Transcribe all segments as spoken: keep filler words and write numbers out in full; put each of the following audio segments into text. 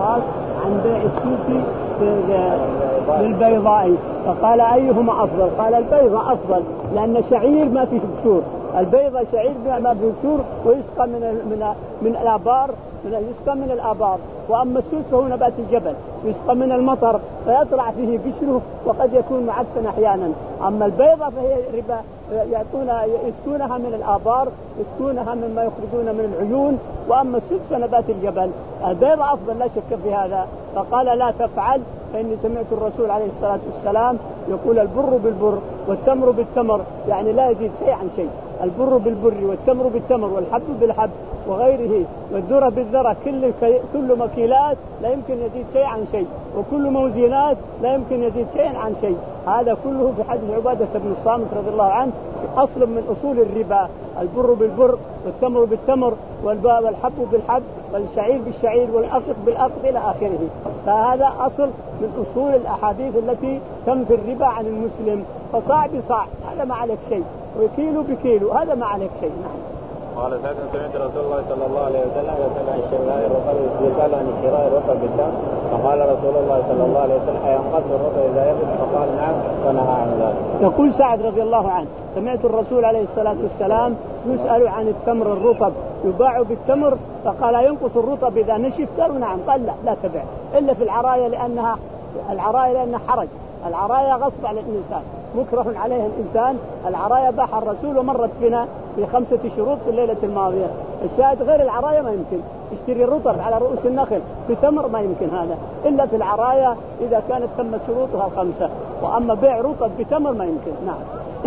الخاص عن بيع السوسي بالبيضاء، فقال أيهما أفضل؟ قال البيضاء أفضل، لأن شعير ما فيه بشور، البيضة شعير ما فيه بشور ويسقى من من من الآبار، يسقى من الآبار. وأما السوس فهو نبات الجبل يسقى من المطر فيطلع فيه قشره وقد يكون معفن أحيانا. أما البيضة فهي ربا يأتون يسكونها من الآبار، يسكونها مما يخرجون من العيون. وأما السوس فنبات الجبل، البيضة أفضل لا شك في هذا. فقال لا تفعل، فإني سمعت الرسول عليه الصلاة والسلام يقول البر بالبر والتمر بالتمر، يعني لا يزيد شيء عن شيء. البر بالبر والتمر بالتمر والحب بالحب وغيره والذرة بالذرة، كل كل مكيلات لا يمكن يزيد شيء عن شيء، وكل موزينات لا يمكن يزيد شيء عن شيء. هذا كله في حديث عبادة بن الصامت رضي الله عنه أصل من أصول الربا، البر بالبر والتمر بالتمر والحب بالحب والشعير بالشعير والأقط بالأقط إلى آخره. فهذا أصل من أصول الأحاديث التي تنفي الربا عن المسلم. فصاع بصاع هذا ما عليك شيء، وكيلو بكيلو هذا ما عليك شيء. نعم. قال سعد سمعت رسول الله صلى الله عليه وسلم يسأل عن شراء الرطب، يسأل عن شراء الرطب بالدم، فقال رسول الله صلى الله عليه وسلم أينقص الرطب إذا يبس؟ فقال نعم، ونهى عن ذلك. يقول سعد رضي الله عنه سمعت الرسول عليه الصلاة والسلام يسأل عن التمر الرطب يباع بالتمر، فقال ينقص الرطب إذا نشف؟ قالوا نعم. قال لا لا تبع إلا في العرايا، لأنها العرايا لأنها حرج، العرايا غصب على الإنسان، مكره عليه الإنسان. العرايا باح الرسول ومرت بنا بخمسة شروط في الليلة الماضية. الشاهد غير العرايا ما يمكن يشتري الرطب على رؤوس النخل بتمر، ما يمكن هذا إلا في العرايا إذا كانت تمت شروطها الخمسة. وأما بيع رطب بتمر ما يمكن. نعم.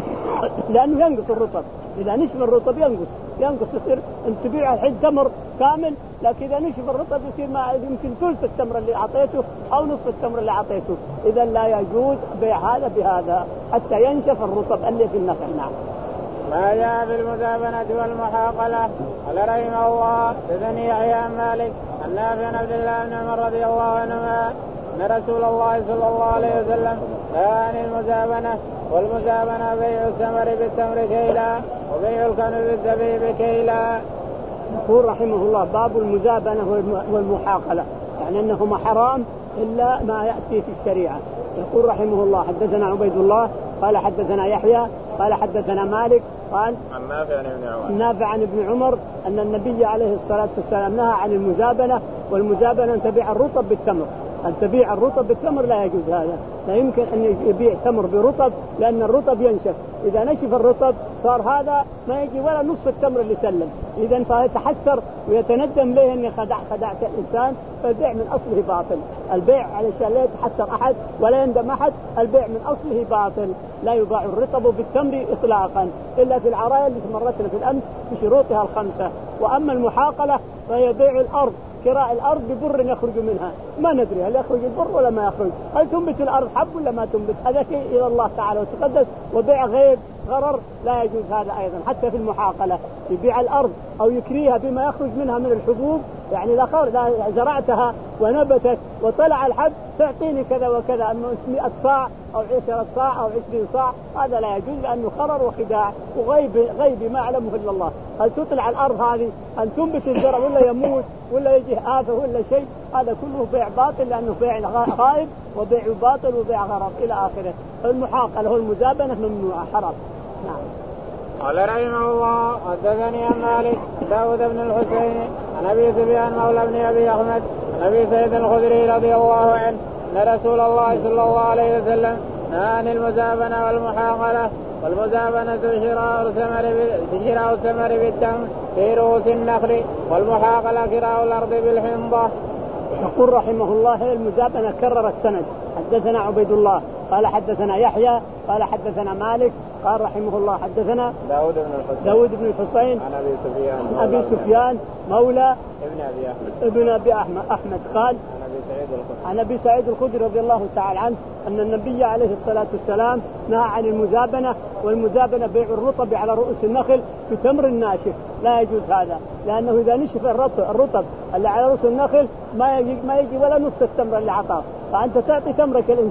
لأنه ينقص الرطب، إذا نشف الرطب ينقص ينقص يصير أن تبيع الحين تمر كامل، لكن إذا نشف الرطب يصير ما يمكن ثلث التمر اللي أعطيته أو نصف التمر اللي أعطيته. إذا لا يجوز بيع هذا بهذا حتى ينشف الرطب اللي في النخل. نعم. ما جاء في المزابنة والمحاقلة. قال رحمه الله حدثني يحيى عن مالك عن نافع عن عبد الله بن عمر رضي الله عنهما أن رسول الله صلى الله عليه وسلم نهى عن المزابنة، والمزابنة بيع الثمر بالتمر كيلا، وبيع الكنز بالزبيب كيلا. يقول رحمه الله باب المزابنة والمحاقلة، يعني أنهما حرام إلا ما يأتي في الشريعة. يقول رحمه الله حدثنا عبيد الله قال حدثنا يحيى قال حدثنا مالك قال عن نافع عن ابن عمر نافع عن ابن عمر أن النبي عليه الصلاة والسلام نهى عن المزابنة، والمزابنة أن تبيع الرطب بالتمر، أن تبيع الرطب بالتمر لا يجوز هذا، لا يمكن أن يبيع تمر برطب لأن الرطب ينشف، إذا نشف الرطب صار هذا ما يجي ولا نصف التمر اللي سلم، إذا فيتحسر ويتندم ليه أني خدع خدعت الإنسان، فالبيع من أصله باطل. البيع علشان لا يتحسر أحد ولا يندم أحد، البيع من أصله باطل. لا يباع الرطب بالتمر إطلاقا إلا في العرايا اللي مرتنا في الأمس بشروطها الخمسة. وأما المحاقلة فهي بيع الأرض، كراء الأرض ببر يخرج منها، ما ندري هل يخرج البر ولا ما يخرج، هل تنبت الأرض حب ولا ما تنبت، هذا شيء إلى الله تعالى وتقدس. وبيع غيب غرر لا يجوز هذا أيضا حتى في المحاقلة، يبيع الأرض أو يكريها بما يخرج منها من الحبوب، يعني لا زرعتها ونبتت وطلع الحب تعطيني كذا وكذا مئة صاع أو عشرة صاع أو عشرين صاع، هذا لا يجوز لأنه خرر وخداع وغيب غيب ما يعلمه إلا الله. هل تطلع الأرض هذه هل تنبت الزرع ولا يموت ولا يجي آفة ولا شيء، هذا كله بيع باطل لأنه بيع غائب وبيع باطل وبيع غرر إلى آخره. المحاقلة والمزابنة ممنوعة حرام. نعم. قال رحمه الله حدثني عن مالك داود بن الحسين عن ابي سفيان مولى بن ابي احمد عن ابي سعيد الخدري رضي الله عنه ان رسول الله صلى الله عليه وسلم نهى عن المزابنه والمحاقله. والمزابنه شراء الثمر شراء الثمر بالتمر في رؤوس النخل، والمحاقله كراء الارض بالحنطه. يقول رحمه الله المزابنه كرر السند، حدثنا عبيد الله قال حدثنا يحيى قال حدثنا مالك قال رحمه الله حدثنا داود بن الحسين داود بن الحسين عن ابي سفيان عن ابي سفيان مولى ابن ابي احمد ابن ابي احمد احمد قال عن ابي سعيد الخدري عن ابي سعيد الخدري رضي الله تعالى عنه ان النبي عليه الصلاه والسلام نهى عن المزابنه، والمزابنه بيع الرطب على رؤوس النخل بتمر ناشف، لا يجوز هذا لانه اذا نشف الرطب الرطب اللي على رؤوس النخل ما يجي ما يجي ولا نصف التمر اللي عطاه، فانت تعطي تمرك الانسان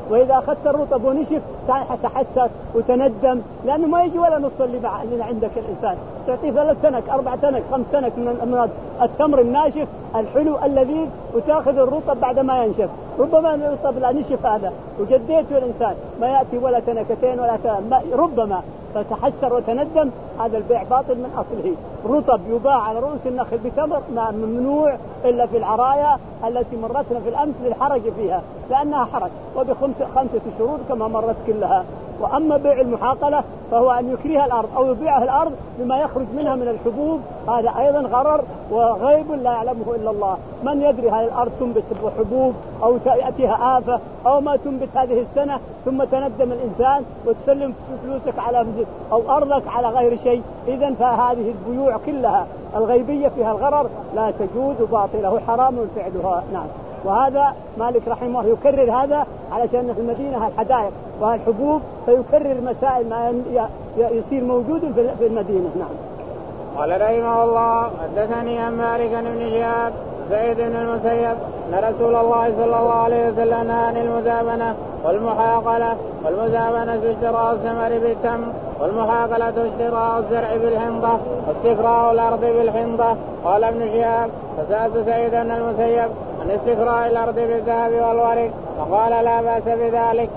وإذا أخذت الرطب ونشف تحسر وتندم، لأنه ما يجي ولا نص اللي عندك الإنسان، تعطيه ثلاث تنك أربع تنك خمس تنك من التمر الناشف الحلو اللذيذ، وتأخذ الرطب بعد ما ينشف. ربما الرطب لا نشف هذا وجديته الإنسان ما يأتي ولا تنكتين ولا تنك. ربما فتحسر وتندم، هذا البيع باطل من أصله. رطب يباع على رؤوس النخل بتمر ممنوع إلا في العرايا التي مرتنا في الأمس للحرج فيها لأنها حرج، وبخمسة خمسة شروط كما مرت كلها. وأما بيع المحاقلة فهو أن يكريها الأرض أو يبيعها الأرض بما يخرج منها من الحبوب، هذا أيضا غرر وغيب لا يعلمه إلا الله. من يدري هذه الأرض تنبت حبوب أو تأتيها آفة أو ما تنبت هذه السنة، ثم تندم الإنسان وتسلم فلوسك على أو أرضك على غير شيء. إذن فهذه البيوع كلها الغيبية فيها الغرر لا تجوز باطله حرام فعلها. نعم. وهذا مالك رحمه الله يكرر هذا علشان في المدينة الحدائق والحبوب، فيكرر مسائل ما يصير موجود في المدينة. نعم. قال رحمه الله حدثني عن مالك بن شهاب سعيد بن المسيب أن رسول الله صلى الله عليه وسلم نهى عن المزابنة والمحاقلة. والمزابنة اشتراء الثمر بالتمر، والمحاقلة اشتراء الزرع بالحنطة، واستكراء الأرض بالحنطة. قال ابن شهاب فسألت سعيد بن المسيب عن استكراء الأرض بالذهب والورق فقال لا بأس بذلك.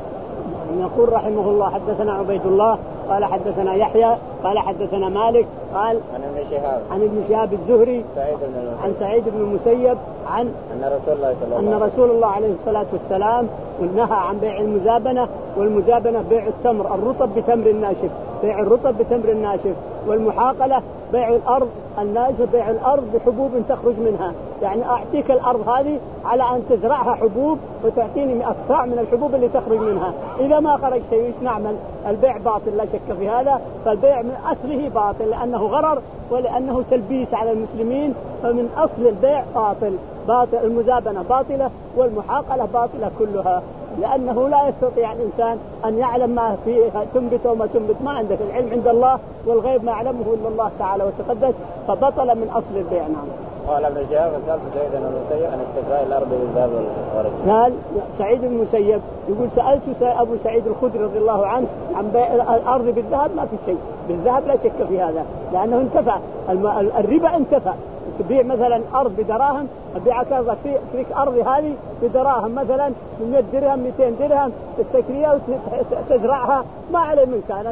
يقول رحمه الله حدثنا عبيد الله قال حدثنا يحيى قال حدثنا مالك قال عن ابن شهاب عن ابن شهاب الزهري سعيد بن عن سعيد بن المسيب عن أن رسول الله صلى الله أن رسول الله عليه الصلاة والسلام نهى عن بيع المزابنة. والمزابنة بيع التمر الرطب بتمر الناشف، بيع الرطب بتمر الناشف. والمحاقلة بيع الأرض الناشف، بيع الأرض بحبوب تخرج منها، يعني أعطيك الأرض هذه على أن تزرعها حبوب وتعطيني مئة صاع من الحبوب اللي تخرج منها. إذا ما خرج شيء ايش نعمل؟ البيع باطل لا شك في هذا. فالبيع من أصله باطل لأنه غرر ولأنه تلبيس على المسلمين، فمن أصل البيع باطل. باطل المزابنة باطلة والمحاقلة باطلة كلها، لأنه لا يستطيع الإنسان أن يعلم ما فيها تنبت وما تنبت، ما عندك العلم عند الله والغيب ما يعلمه إلا الله تعالى وتقدس، فبطل من أصل البيع. نعم. قال ابن شهاب سألت سعيد بن المسيب عن استكراء الأرض بالذهب والورق. قال سعيد بن المسيب يقول سألت أبو سعيد الخدري رضي الله عنه عن بيع الأرض بالذهب، ما في شيء بالذهب لا شك في هذا لأنه انتفع الربا انتفع. تبيع مثلا أرض بدراهم، أبيعك أرض في أرض هذه بدراهم مثلا مئة درهم مئتين درهم، تستكريها وتزرعها ما عليه منك، أنا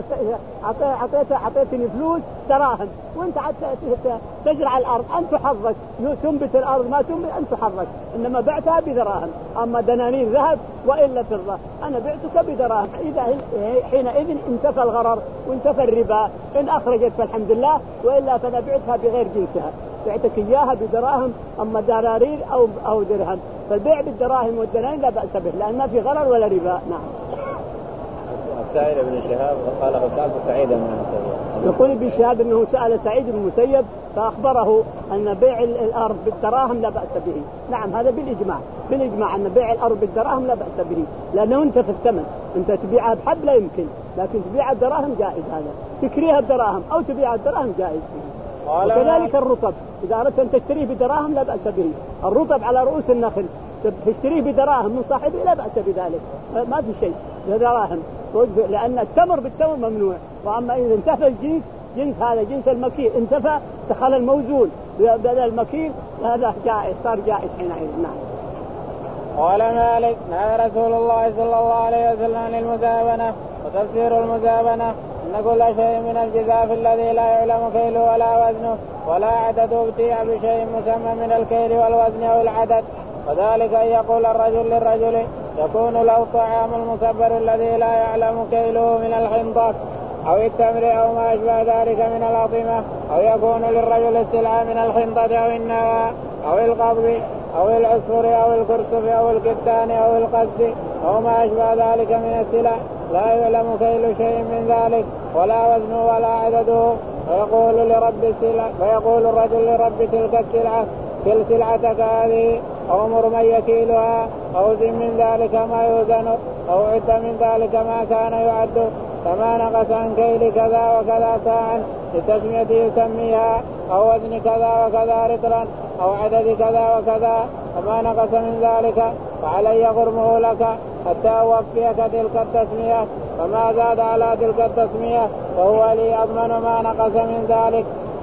أعطيت أعطيتني فلوس دراهم وأنت حتى تزرع الأرض أنت حظك، تنبت الأرض ما تنبت أنت حظك، إنما بعتها بدراهم. أما دنانير ذهب وإلا فضة أنا بعتك بدراهم. إذا حينئذ انتفى الغرر وانتفى الربا، إن أخرجت فالحمد لله، وإلا فأنا بعتها بغير جنسها، بعتك إياها بدراهم أما دنانير أو أو درهم. فالبيع بالدراهم والدنانير لا بأس به لأن ما في غرر ولا ربا. نعم. سائل ابن شهاب قال فسألت سعيد بن المسيب. يقول ابن شهاب أنه سأل سعيد بن المسيب فأخبره أن بيع الأرض بالدراهم لا بأس به. نعم هذا بالإجماع، بالإجماع أن بيع الأرض بالدراهم لا بأس به لأنه أنت في الثمن، أنت تبيعها بحب لا يمكن، لكن تبيعها الدراهم جائز، هذا تكريها الدراهم أو تبيعها الدراهم جائز. وكذلك الرطب إذا أردت أن تشتريه بدراهم لا بأس به. الرطب على رؤوس النخل تشتريه بدراهم من صاحبه لا بأس بذلك، ما في شيء بدراهم، لأن التمر بالتمر ممنوع. وأما إذا انتفى الجنس، جنس هذا جنس المكيل انتفى دخل الموزون بدل المكيل، هذا جائز صار جائز حينئذ. نعم. قال مالك نهى رسول الله صلى الله عليه وسلم عن المزابنة. وتفسير المزابنة أن كل شيء من الجزاف الذي لا يعلم كيله ولا وزنه ولا عدده ابتيع بشيء مسمى من الكيل والوزن أو العدد، وذلك أن يقول الرجل للرجل يكون له الطعام المصبر الذي لا يعلم كيله من الحنطة أو التمر أو ما أشبه ذلك من الأطعمة، أو يكون للرجل السلعة من الحنطة أو النوى أو القبض أو العصفر أو الكرسف أو الكتان أو القصد أو ما أشبه ذلك من السلع لا يعلم كيل شيء من ذلك ولا وزنه ولا عدده، فيقول لرب السلع فيقول الرجل لرب تلك السلعة كل سلعتك هذه، أو مر من يكيلها، أو زن من ذلك ما يوزن، أو عد من ذلك ما كان يعد، فما نقص عن كيل كذا وكذا ساعا لتسميته يسميها، أو وزن كذا وكذا رطلا، أو عدد كذا وكذا، وما نقص من ذلك فعلي غرمه لك، حتى أوفيك تلك التسمية، فما زاد على تلك التسمية وهو لي أضمن ما نقص من ذلك.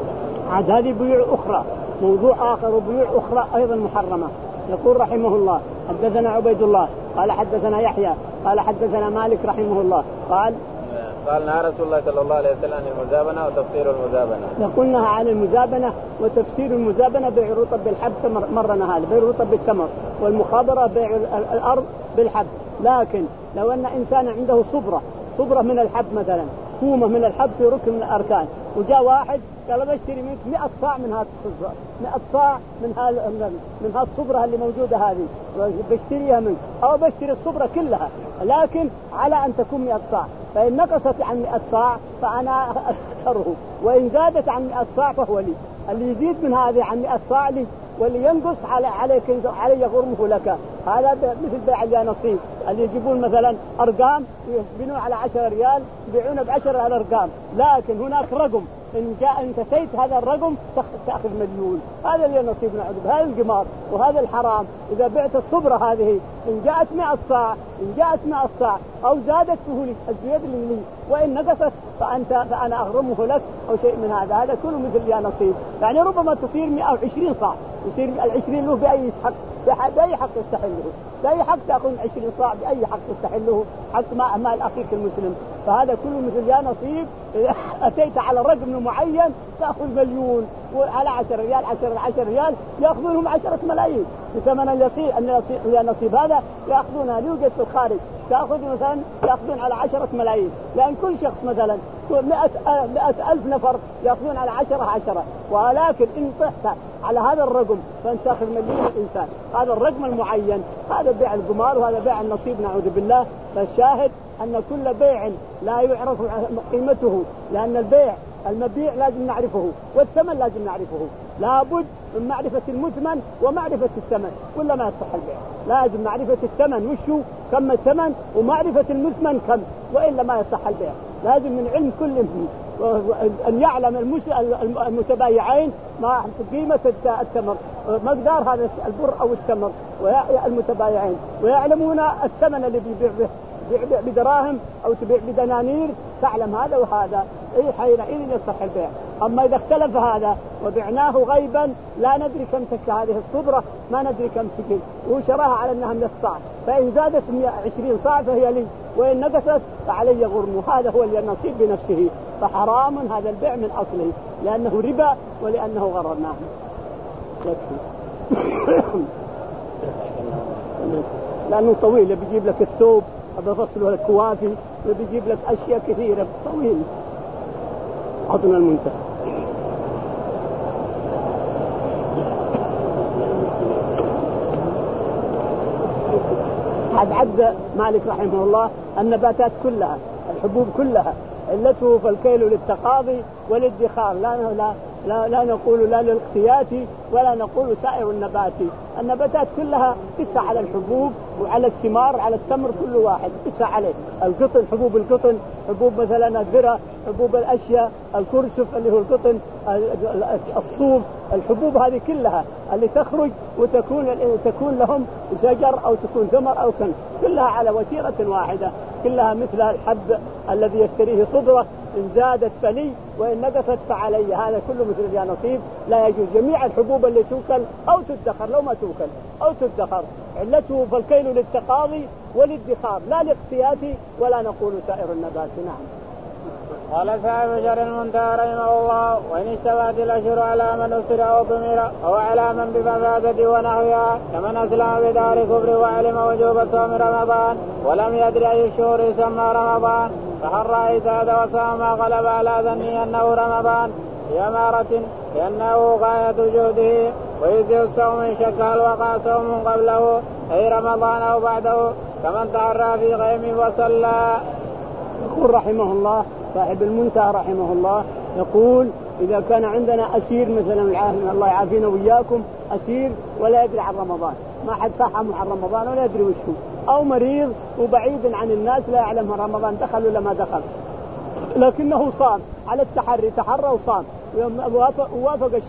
عاد هذه بيوع أخرى، موضوع آخر وبيوع أخرى أيضا محرمة. يقول رحمه الله حدثنا عبيد الله قال حدثنا يحيى قال حدثنا مالك رحمه الله قال قال نهى رسول الله صلى الله عليه وسلم عن المزابنة وتفسير المزابنة. يقولنا عن المزابنة وتفسير المزابنة بيع الرطب بالحب مرة هذا بيع الرطب بالتمر، والمخابرة بيع الأرض بالحب. لكن لو أن إنسان عنده صبرة صبرة من الحب مثلا، كومة من الحب في ركن من الأركان، وجاء واحد قال بشتري منك مئة صاع من هذا الصبرة، مئة صاع من هذا من هذا الصبرة اللي موجودة هذه بشتريها منك، أو بشتري الصبرة كلها لكن على أن تكون مئة صاع، فإن نقصت عن مئة صاع فأنا أخسره، وإن زادت عن مئة صاع فهو لي. اللي يزيد من هذه عن مئة صاع لي، واللي ينقص على عليك علي غرمه لك. هذا مثل بيع اليانصيب اللي يجيبون مثلا أرقام يبيعون على عشرة ريال يبيعون بعشرة على الأرقام، لكن هناك رقم إن جاء إن تأتيت هذا الرقم تأخذ مليون. هذا اللي نصيب نعود هذا القمار وهذا الحرام. إذا بعت الصبرة هذه إن جاءت مئة صاع إن جاءت مئة صاع أو زادت فهو لي الزيادة لي، وإن نقصت فأنت فأنا أغرمه لك أو شيء من هذا. هذا كله مثل يا نصيب، يعني ربما تصير مئة وعشرين صاع، يصير العشرين له بأي حق بأي حق يستحله، بأي حق تأخذ عشرين صاع بأي حق تستحله، حق ما مال أخيك المسلم. فهذا كله مثل يا نصيب. إذا أتيت على رقم معين تأخذ مليون، وعلى عشر ريال عشر عشر ريال يأخذونهم عشرة ملايين بثمن اليسير. أن يا نصيب هذا يأخذونها يوجد في الخارج، تأخذ مثلا يأخذون على عشرة ملايين، لأن كل شخص مثلا مئة مئة ألف نفر يأخذون على عشرة عشرة، ولكن إن طحت على هذا الرقم فأنت تأخذ مليون الإنسان. هذا الرقم المعين هذا بيع القمار وهذا بيع النصيب نعوذ بالله. فالشاهد أن كل بيع لا يعرف قيمته، لأن البيع المبيع لازم نعرفه والثمن لازم نعرفه، لابد من معرفة المثمن ومعرفة الثمن. كل ما يصح البيع لازم معرفة الثمن وشو كم الثمن ومعرفة المثمن كم، وإلا ما يصح البيع. لازم من علم كل منه أن يعلم المتبايعين ما قيمة التمر مقدار هذا البر أو التمر المتبايعين، ويعلمون الثمن اللي بيبيع به بيع بدراهم أو تبيع بدنانير، تعلم هذا وهذا أي حينئذ يصح البيع. أما إذا اختلف هذا وبعناه غيبا لا ندري كم تك هذه الصبرة، ما ندري كم تكل، وشراها على أنها مئة صاع، فإن زادت مئة وعشرين صاع فهي لي، وإن نقصت فعلي غرمه. هذا هو اللي النصيب بنفسه، فحرام هذا البيع من أصله لأنه ربا ولأنه غررناه. لأنه طويل بيجيب لك الثوب بفصله لك كوافي وبيجيب لك أشياء كثيرة طويل. عطنا المنتهى. عد عد مالك رحمه الله النباتات كلها الحبوب كلها علته فالكيل للتقاضي والادخار، لا لا لا, لا نقول لا للاختيات ولا نقول سائر النبات. النباتات كلها قس على الحبوب وعلى الثمار على التمر كل واحد قس عليه. القطن حبوب القطن، حبوب مثلا الذرة، حبوب الأشياء، الكرسف اللي هو القطن، الصوف، الحبوب هذه كلها اللي تخرج وتكون تكون لهم شجر أو تكون ثمر أو كن، كلها على وتيرة واحدة، كلها مثل الحب الذي يشتريه صبرة، إن زادت فلي وإن نقصت فعلي. هذا كله مثل يا نصيب لا يجوز. جميع الحبوب اللي توكل أو تدخر لو ما توكل أو تدخر علته فالكيل للتقاضي والادخار لا لاختياتي ولا نقول سائر النبات. نعم. قال صاحب شرح المنتهى رحمه الله: وإن اشتبهت الأشهر على من أسر أو ضمر أو على من بمفاسدة ونحوها كمن أسلم بدار كفر وعلم وجوب صوم رمضان ولم يدري أي الشهور يسمى رمضان فحر إزاد وصام ما غلب على ظنه أنه رمضان بأمارة لأنه غاية جهده، ويجزي الصوم إن شك هل وقع صوم قبله أي رمضان أو بعده كمن تعرى في غيم وصلى. يقول رحمه الله صاحب المنتهى رحمه الله يقول: إذا كان عندنا أسير مثلا الله يعافينا وإياكم أسير ولا يدري عن رمضان، ما حد فهمه عن رمضان ولا يدري وشو، أو مريض وبعيد عن الناس لا يعلم رمضان دخل ولا ما دخل، لكنه صام على التحري تحرى وصام ووافق الشهر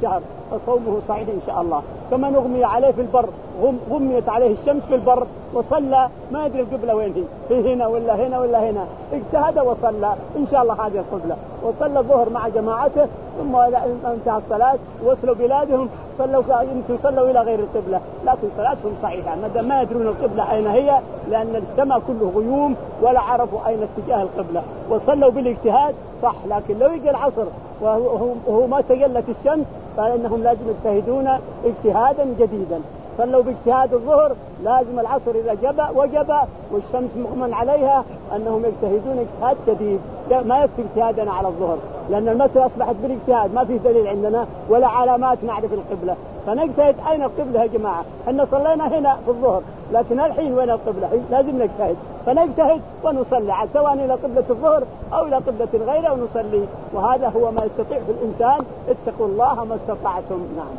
فصومه صحيح إن شاء الله. كما أغمي عليه في البر، غميت عليه الشمس في البر وصلى ما يدري القبلة وين هي، هي هنا ولا هنا ولا هنا، اجتهد وصلى إن شاء الله هذه القبلة، وصلى الظهر مع جماعته، ثم انتهى الصلاة وصلوا بلادهم صلوا يمكن صلوا إلى غير القبلة، لكن صلاتهم صحيحة ما دام ما يدرون القبلة أين هي، لأن السماء كله غيوم ولا عرفوا أين اتجاه القبلة، وصلوا بالاجتهاد صح. لكن لو يجي العصر وهو ما تجلت الشمس فإنهم لازم يجتهدون اجتهادا جديدا. صلوا باجتهاد الظهر، لازم العصر إذا جب وجب والشمس مغمى عليها أنهم يجتهدون اجتهاد جديد، ما يكفي اجتهادنا على الظهر، لأن المسألة أصبحت بالاجتهاد، ما في دليل عندنا ولا علامات نعرف القبلة، فنجتهد أين القبلة يا جماعة؟ إحنا صلينا هنا في الظهر، لكن الحين وين القبلة؟ لازم نجتهد، فنجتهد ونصلي سواء إلى قبلة الظهر أو إلى قبلة غيرها ونصلي، وهذا هو ما يستطيع في الإنسان. اتقوا الله ما استطعتم. نعم.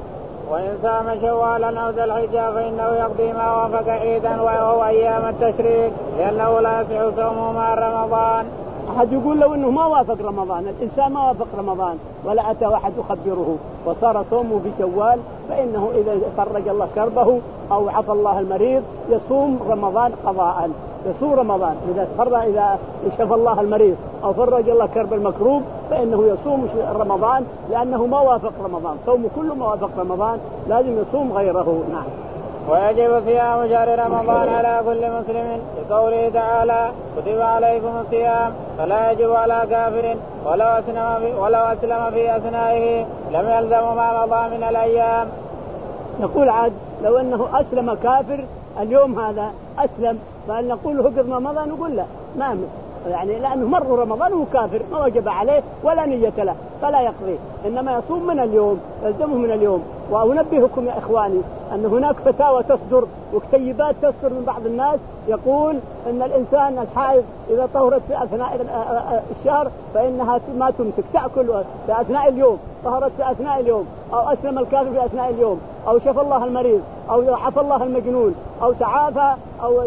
وإن صام شوالا أو ذا الحجة فإنه يقضي ما وافق عيدا وهو أيام التشريق، لأنه لا يصح صومه مع رمضان. أحد يقول لو أنه ما وافق رمضان، الإنسان ما وافق رمضان ولا أتى واحد يخبره وصار صومه بشوال، فإنه إذا فرج الله كربه أو عفى الله المريض يصوم رمضان قضاء، يصوم رمضان إذا فرج، إذا شفى الله المريض أو فرج الله كرب المكروب فإنه يصوم رمضان، لأنه ما وافق رمضان، صومه كله ما وافق رمضان، لازم يصوم غيره. نعم. ويجب صيام شهر رمضان على كل مسلم لقوله تعالى كتب عليكم الصيام، فلا يجب على كافر ولو أسلم في, ولو أسلم في أثنائه لم يلزم ما مضى من الأيام. نقول عاد لو أنه أسلم كافر اليوم هذا أسلم، فهل نقول له قد ما مضى؟ نقول لا، ما يعني لأنه مر رمضان وهو كافر ما وجب عليه ولا نية له فلا يقضي، إنما يصوم من اليوم، يلزمه من اليوم. وأنبهكم يا إخواني أن هناك فتاوى تصدر وكتيبات تصدر من بعض الناس يقول أن الإنسان الحائض إذا طهرت في أثناء الشهر فإنها ما تمسك، تأكل في أثناء اليوم، طهرت في أثناء اليوم، أو أسلم الكافر في أثناء اليوم، أو شفى الله المريض، أو عفى الله المجنون، أو تعافى، أو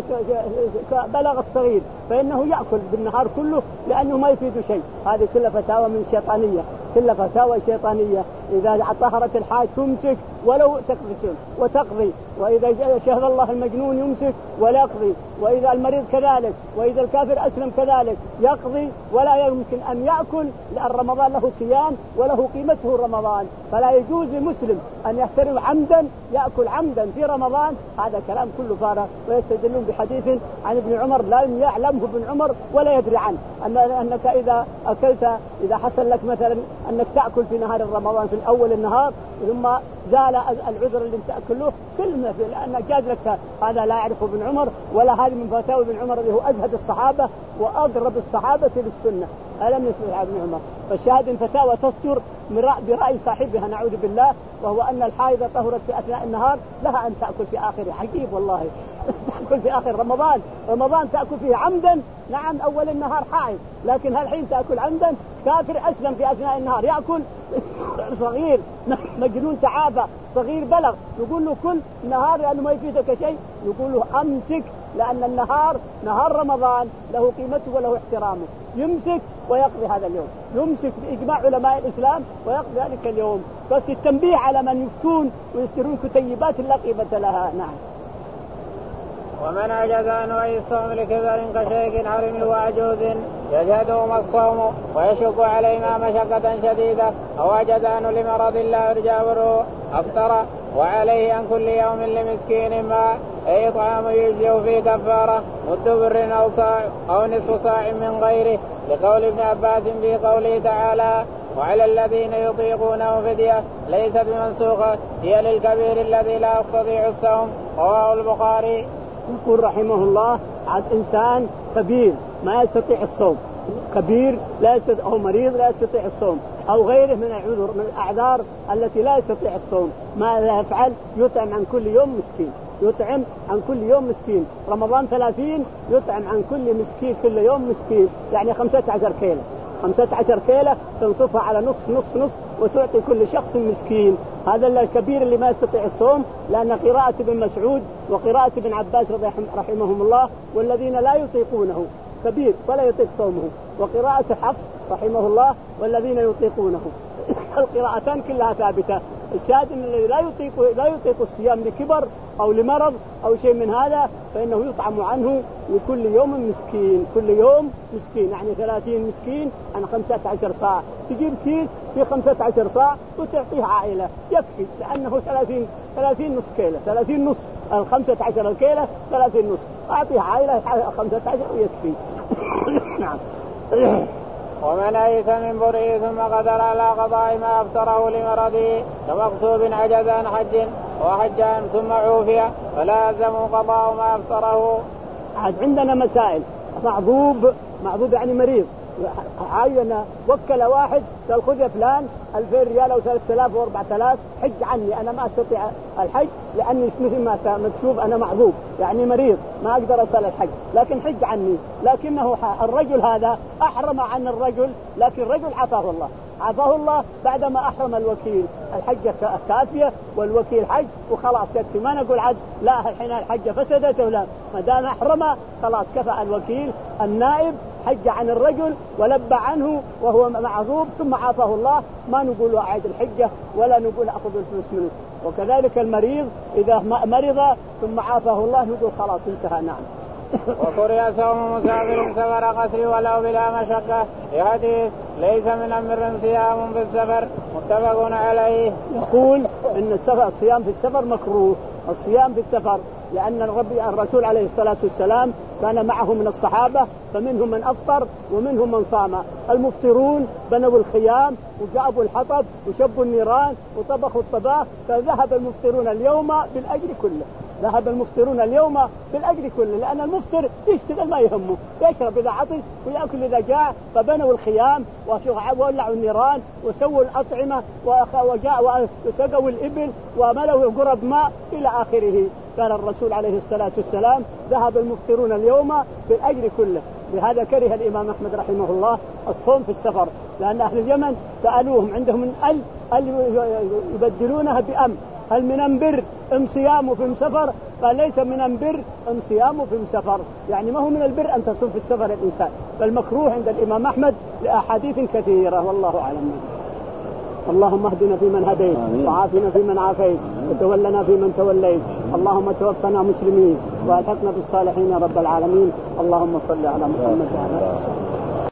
بلغ الصغير فإنه يأكل بالنهار كله لأنه ما يفيد شيء. هذه كلها فتاوى من شيطانية، كلها فتاوى شيطانية. إذا طهرت الحائض تمسك ولو تقضي وتقضي، وإذا شهد الله المجنون يمسك ولا يقضي، وإذا المريض كذلك، وإذا الكافر أسلم كذلك يقضي، ولا يمكن أن يأكل لأن رمضان له كيان وله قيمته رمضان، فلا يجوز لمسلم أن يحترم عمدا يأكل عمدا في رمضان، هذا كلام كله فارغ. ويستدلون بحديث عن ابن عمر لا يعلمه ابن عمر ولا يدري عنه أن أنك إذا أكلت، إذا حصل لك مثلا أنك تأكل في نهار رمضان في أول النهار ثم زال العذر اللي تأكله كلمة لأن جاز لك، هذا لا يعرفه ابن عمر ولا هذه من فتاوى ابن عمر اللي هو أزهد الصحابة وأقرب الصحابة للسنة، ألم يسمع ابن عمر. فالشاهد ان فتاوى تصدر برأي صاحبها نعوذ بالله، وهو أن الحائضة طهرت في أثناء النهار لها أن تأكل في آخره، عجيب والله تأكل في آخر رمضان، رمضان تأكل فيه عمدا، نعم أول النهار حائض، لكن هالحين تأكل عمدا، كافر أسلم في أثناء النهار يأكل، صغير مجنون تعافى صغير بلغ نقول له كل نهار لأنه ما يفيدك شيء، نقول له أمسك لأن النهار نهار رمضان له قيمته وله احترامه، يمسك ويقضي هذا اليوم، يمسك بإجماع علماء الإسلام ويقضي ذلك اليوم. بس التنبيه على من يفتون ويشترون كتيبات لا قيمة لها. نعم. ومن عجز عن وعي الصوم لكبر كشيخ حرم وعجوز يجهدهما الصوم ويشق عليهما مشقة شديدة، أو عجز عنه لمرض لا يرجى بره أفطر، وعليه عن كل يوم لمسكين ما أي طعام يجزئ في كفارة مد بر أو صاع أو نصف صاع من غيره، لقول ابن عباس في قوله تعالى وعلى الذين يطيقونه فدية ليست بمنسوخة هي للكبير الذي لا يستطيع الصوم، رواه البخاري. يقول رحمه الله عن إنسان كبير ما يستطيع الصوم، كبير لا يستطيع أو مريض لا يستطيع الصوم أو غيره من العذر من الأعذار التي لا يستطيع الصوم، ماذا يفعل؟ يطعم عن كل يوم مسكين، يطعم عن كل يوم مسكين، رمضان ثلاثين يطعم عن كل مسكين كل يوم مسكين، يعني خمسة عشر كيلة، خمسة عشر كيلة تنصفها على نص نص نص وتعطي كل شخص مسكين. هذا الكبير اللي ما يستطيع الصوم، لأن قراءة ابن مسعود وقراءة ابن عباس رحمهم الله والذين لا يطيقونه كبير فلا يطيق صومه، وقراءة حفص رحمه الله والذين يطيقونه، القراءتان كلها ثابتة، الشاهد ان الذي لا يطيق لا يطيق الصيام لكبر او لمرض او شيء من هذا فانه يطعم عنه لكل يوم مسكين، كل يوم مسكين، يعني ثلاثين مسكين عن خمسة عشر صاع، تجيب كيس في خمسة عشر صاع وتعطيه عائلة يكفي، لأنه ثلاثين ثلاثين نص كيلة، ثلاثين نص الخمسة عشر الكيلة ثلاثين نص، أعطيه عائلة خمسة عشر ويكفي. نعم. ومن أيس من برئه ثم قدر على قضاء ما أفطره لمرضه كمغصوب عجز عن حج وحج ثم عوفي فلا يلزم قضاء ما أفطره. عاد عندنا مسائل، معذوب، معذوب يعني مريض، عين وكل واحد قال خذ يا فلان ألفين ريال أو ثلاثة آلاف أو أربعة آلاف حج عني، أنا ما أستطيع الحج لأني مثل ما مكتوب أنا معذوب يعني مريض ما أقدر أصل الحج، لكن حج عني. لكنه الرجل هذا أحرم عن الرجل، لكن الرجل عفاه الله، عفاه الله بعدما أحرم الوكيل، الحجة كافية والوكيل حج وخلاص يكفي، ما نقول عد لا الحين الحجة فسدت ولا، ما دام أحرم خلاص كفى الوكيل النائب حج عن الرجل ولبى عنه وهو معذوب ثم عافاه الله، ما نقول أعيد الحجة ولا نقول أخذ الفلوس منه. وكذلك المريض إذا مرض ثم عافاه الله نقول خلاص انتهى. نعم. وقرئ صوم مسافر سفر قصر ولو بلا مشقة لحديث ليس من أمر صيام في السفر متفق عليه. يقول إن السفر الصيام في السفر مكروه، الصيام في السفر، لأن الرب الرسول عليه الصلاة والسلام كان معه من الصحابة فمنهم من أفطر ومنهم من صام. المفطرون بنوا الخيام وجابوا الحطب وشبوا النيران وطبخوا الطباخ، فذهب المفطرون اليوم بالأجر كله، ذهب المفطرون اليوم بالأجر كله، لأن المفطر يشتغل ما يهمه، يشرب إذا عطش ويأكل إذا جاع. فبنوا الخيام وولعوا النيران وسووا الأطعمة وسقوا الإبل وملوا قرب ماء إلى آخره. قال الرسول عليه الصلاة والسلام ذهب المفطرون اليوم بالأجر كله. لهذا كره الإمام أحمد رحمه الله الصوم في السفر، لأن أهل اليمن سألوهم عندهم من أل أل يبدلونها بأم، هل من أنبر أم صيام في سفر؟ قال ليس من أنبر أم صيام في سفر، يعني ما هو من البر أن تصوم في السفر الإنسان، بل مكروه عند الإمام أحمد لأحاديث كثيرة والله أعلم. اللهم اهدنا فيمن هديت وعافنا فيمن عافيت وتولنا فيمن توليت، اللهم توفنا مسلمين والحقنا بالصالحين يا رب العالمين. اللهم صل على محمد وعلى آله وصحبه.